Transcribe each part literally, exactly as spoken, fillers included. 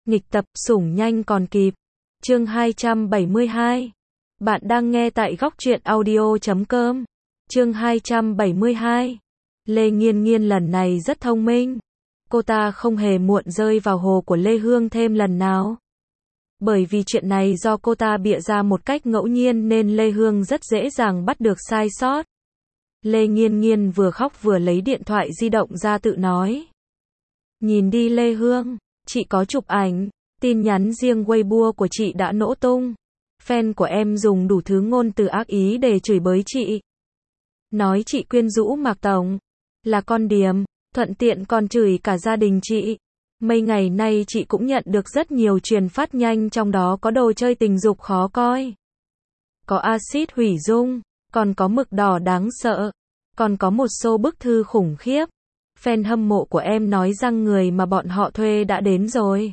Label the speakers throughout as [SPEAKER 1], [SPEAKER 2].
[SPEAKER 1] Nghịch tập, sủng nhanh còn kịp. Chương hai trăm bảy mươi hai. Bạn đang nghe tại góc truyện audio chấm com. Chương hai trăm bảy mươi hai. Lê Nghiên Nghiên lần này rất thông minh. Cô ta không hề muộn rơi vào hồ của Lê Hương thêm lần nào. Bởi vì chuyện này do cô ta bịa ra một cách ngẫu nhiên nên Lê Hương rất dễ dàng bắt được sai sót. Lê Nghiên Nghiên vừa khóc vừa lấy điện thoại di động ra tự nói. Nhìn đi Lê Hương, chị có chụp ảnh, tin nhắn riêng Weibo của chị đã nổ tung. Fan của em dùng đủ thứ ngôn từ ác ý để chửi bới chị. Nói chị quyến rũ Mạc Tổng, là con điềm, thuận tiện còn chửi cả gia đình chị. Mấy ngày nay chị cũng nhận được rất nhiều truyền phát nhanh, trong đó có đồ chơi tình dục khó coi. Có axit hủy dung, còn có mực đỏ đáng sợ, còn có một số bức thư khủng khiếp. Fan hâm mộ của em nói rằng người mà bọn họ thuê đã đến rồi.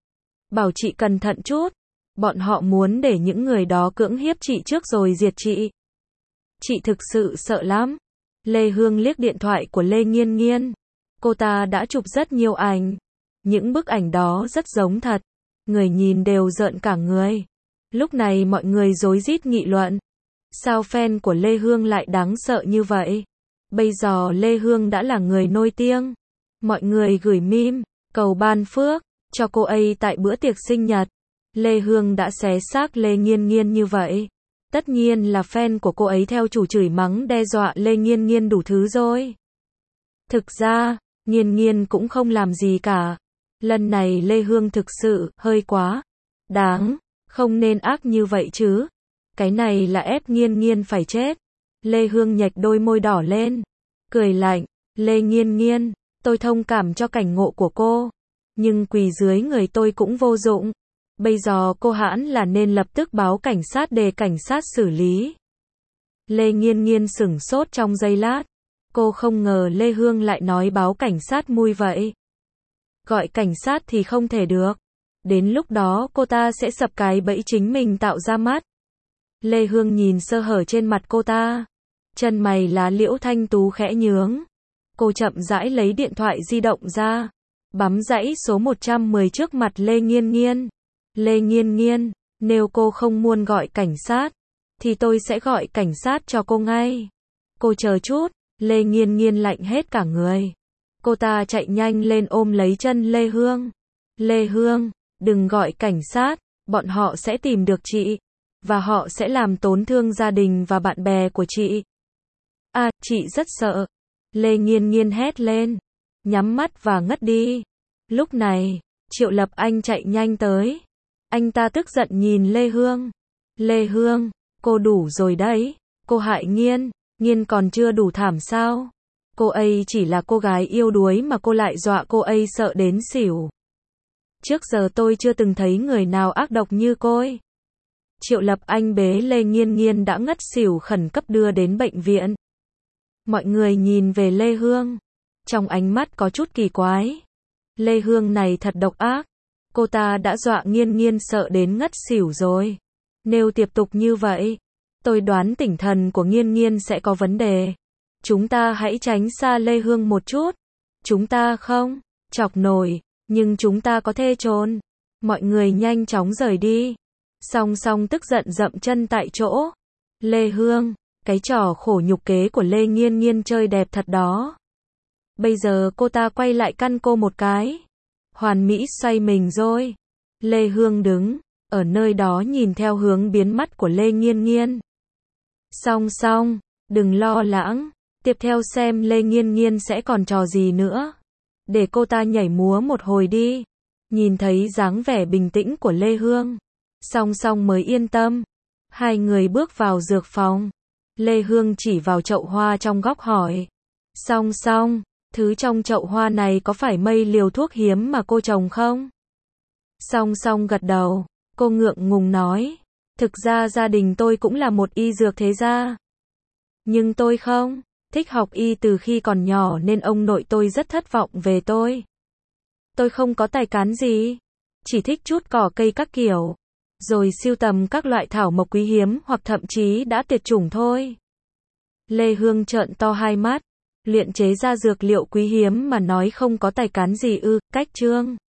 [SPEAKER 1] Bảo chị cẩn thận chút, bọn họ muốn để những người đó cưỡng hiếp chị trước rồi diệt chị. Chị thực sự sợ lắm. Lê Hương liếc điện thoại của Lê Nghiên Nghiên. Cô ta đã chụp rất nhiều ảnh. Những bức ảnh đó rất giống thật. Người nhìn đều rợn cả người. Lúc này mọi người rối rít nghị luận. Sao fan của Lê Hương lại đáng sợ như vậy? Bây giờ Lê Hương đã là người nổi tiếng. Mọi người gửi meme, cầu ban phước, cho cô ấy tại bữa tiệc sinh nhật. Lê Hương đã xé xác Lê Nghiên Nghiên như vậy. Tất nhiên là fan của cô ấy theo chủ chửi mắng đe dọa Lê Nghiên Nghiên đủ thứ rồi. Thực ra, Nghiên Nghiên cũng không làm gì cả. Lần này Lê Hương thực sự hơi quá đáng, không nên ác như vậy chứ. Cái này là ép Nghiên Nghiên phải chết. Lê Hương nhếch đôi môi đỏ lên, cười lạnh. Lê Nghiên Nghiên, tôi thông cảm cho cảnh ngộ của cô, nhưng quỳ dưới người tôi cũng vô dụng. Bây giờ cô hãn là nên lập tức báo cảnh sát để cảnh sát xử lý. Lê Nghiên Nghiên sửng sốt trong giây lát. Cô không ngờ Lê Hương lại nói báo cảnh sát mui vậy. Gọi cảnh sát thì không thể được. Đến lúc đó cô ta sẽ sập cái bẫy chính mình tạo ra mắt. Lê Hương nhìn sơ hở trên mặt cô ta. Chân mày lá liễu thanh tú khẽ nhướng. Cô chậm rãi lấy điện thoại di động ra. Bấm dãy số một trăm mười trước mặt Lê Nghiên Nghiên. Lê Nghiên Nghiên, nếu cô không muốn gọi cảnh sát, thì tôi sẽ gọi cảnh sát cho cô ngay. Cô chờ chút. Lê Nghiên Nghiên lạnh hết cả người. Cô ta chạy nhanh lên ôm lấy chân Lê Hương. Lê Hương, đừng gọi cảnh sát, bọn họ sẽ tìm được chị. Và họ sẽ làm tổn thương gia đình và bạn bè của chị. À, chị rất sợ. Lê Nghiên Nghiên hét lên. Nhắm mắt và ngất đi. Lúc này, Triệu Lập Anh chạy nhanh tới. Anh ta tức giận nhìn Lê Hương. Lê Hương, cô đủ rồi đấy. Cô hại Nghiên. Nghiên còn chưa đủ thảm sao? Cô ấy chỉ là cô gái yêu đuối mà cô lại dọa cô ấy sợ đến xỉu. Trước giờ tôi chưa từng thấy người nào ác độc như cô ấy. Triệu Lập Anh bế Lê Nghiên Nghiên đã ngất xỉu khẩn cấp đưa đến bệnh viện. Mọi người nhìn về Lê Hương. Trong ánh mắt có chút kỳ quái. Lê Hương này thật độc ác. Cô ta đã dọa Nghiên Nghiên sợ đến ngất xỉu rồi. Nếu tiếp tục như vậy, tôi đoán tinh thần của Nghiên Nghiên sẽ có vấn đề. Chúng ta hãy tránh xa Lê Hương một chút. Chúng ta không chọc nổi, nhưng chúng ta có thể trốn. Mọi người nhanh chóng rời đi. Song Song tức giận dậm chân tại chỗ. Lê Hương, cái trò khổ nhục kế của Lê Nghiên Nghiên chơi đẹp thật đó. Bây giờ cô ta quay lại căn cô một cái. Hoàn mỹ xoay mình rồi. Lê Hương đứng ở nơi đó nhìn theo hướng biến mất của Lê Nghiên Nghiên. Song Song, đừng lo lắng. Tiếp theo xem Lê Nghiên Nghiên sẽ còn trò gì nữa. Để cô ta nhảy múa một hồi đi. Nhìn thấy dáng vẻ bình tĩnh của Lê Hương, Song Song mới yên tâm. Hai người bước vào dược phòng. Lê Hương chỉ vào chậu hoa trong góc hỏi. Song Song, thứ trong chậu hoa này có phải mây liều thuốc hiếm mà cô trồng không? Song Song gật đầu. Cô ngượng ngùng nói. Thực ra gia đình tôi cũng là một y dược thế gia. Nhưng tôi không thích học y từ khi còn nhỏ nên ông nội tôi rất thất vọng về tôi. Tôi không có tài cán gì. Chỉ thích chút cỏ cây các kiểu. Rồi sưu tầm các loại thảo mộc quý hiếm hoặc thậm chí đã tuyệt chủng thôi. Lê Hương trợn to hai mắt. Luyện chế ra dược liệu quý hiếm mà nói không có tài cán gì ư, cách trương.